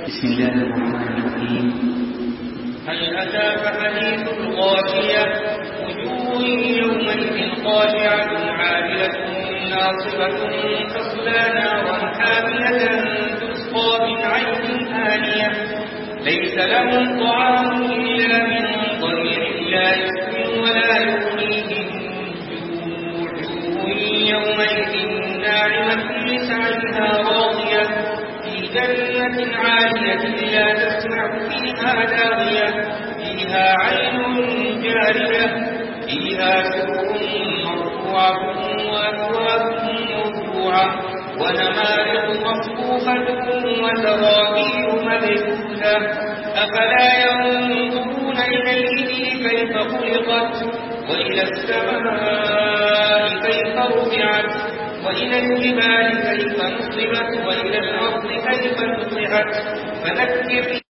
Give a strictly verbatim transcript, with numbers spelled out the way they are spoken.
بسم الله الرحمن الرحيم. هل أتاك حديث الغاشية وجوه يومئذ خاشعة عاملة ناصبة تصلى نارا حامية تسقى من عين آنية ليس لهم طعام إلا من ضريع لا يسمن ولا يغني من جوع وجوه يومئذ ناعمة لسعيها راضية في جنة عالية لا تسمع فيها لاغية فيها عين جارية فيها سرر مرفوعة وأكواب موضوعة ونمارق مصفوفة وزرابير مبثوثة أفلا ينظرون إلى الإبل كيف خلقت وإلى السماء كيف رفعت وإلى الجبال كيف نصبت وإلى الأرض كيف سطحت فذكر